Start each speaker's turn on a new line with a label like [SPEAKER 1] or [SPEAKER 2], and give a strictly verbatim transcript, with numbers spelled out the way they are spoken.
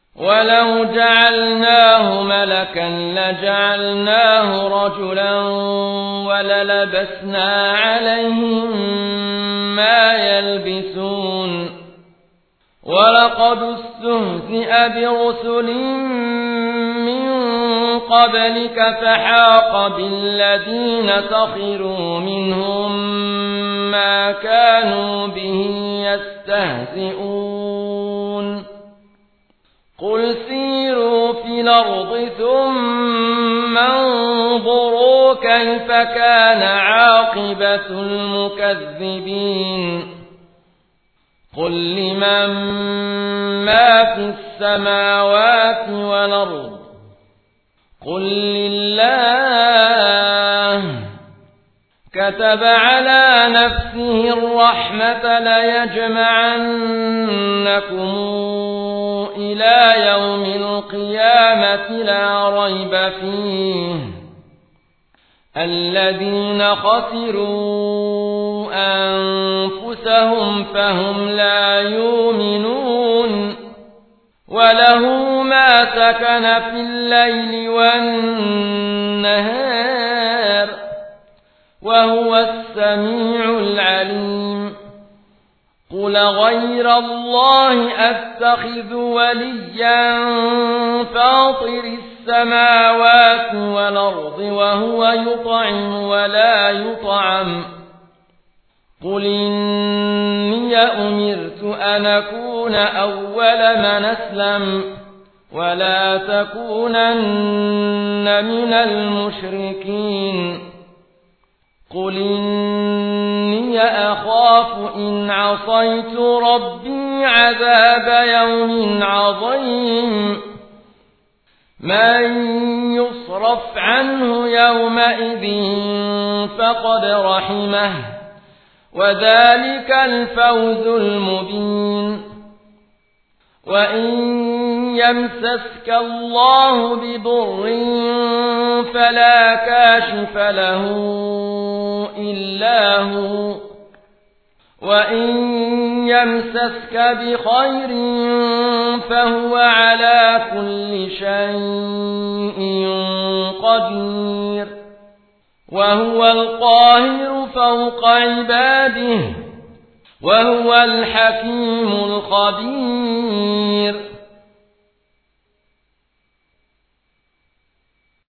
[SPEAKER 1] ولو جعلناه ملكا لجعلناه رجلا وللبسنا عليهم ما يلبسون ولقد استهزئ برسل من قبلك فحاق بالذين سخروا منهم ما كانوا به يستهزئون قل سيروا في الأرض ثم انظروا كيف كان عاقبة المكذبين قل لمن ما في السماوات والأرض قل لله كتب على نفسه الرحمة ليجمعنكم إلى يوم القيامة لا ريب فيه الذين خسروا أنفسهم فهم لا يؤمنون وله ما سكن في الليل والنهار وهو السميع العليم قل غير الله أتخذ وليا فاطر السماوات والأرض وهو يطعم ولا يطعم قل إني أمرت أن أكون أول من أسلم ولا تكونن من المشركين قل إني أخاف إن عصيت ربي عذاب يوم عظيم من يصرف عنه يومئذ فقد رحمه وذلك الفوز المبين وإن يمسسك الله بضر فلا كاشف له إلا هو وإن يمسسك بخير فهو على كل شيء قدير وهو القاهر فوق عباده وهو الحكيم الخبير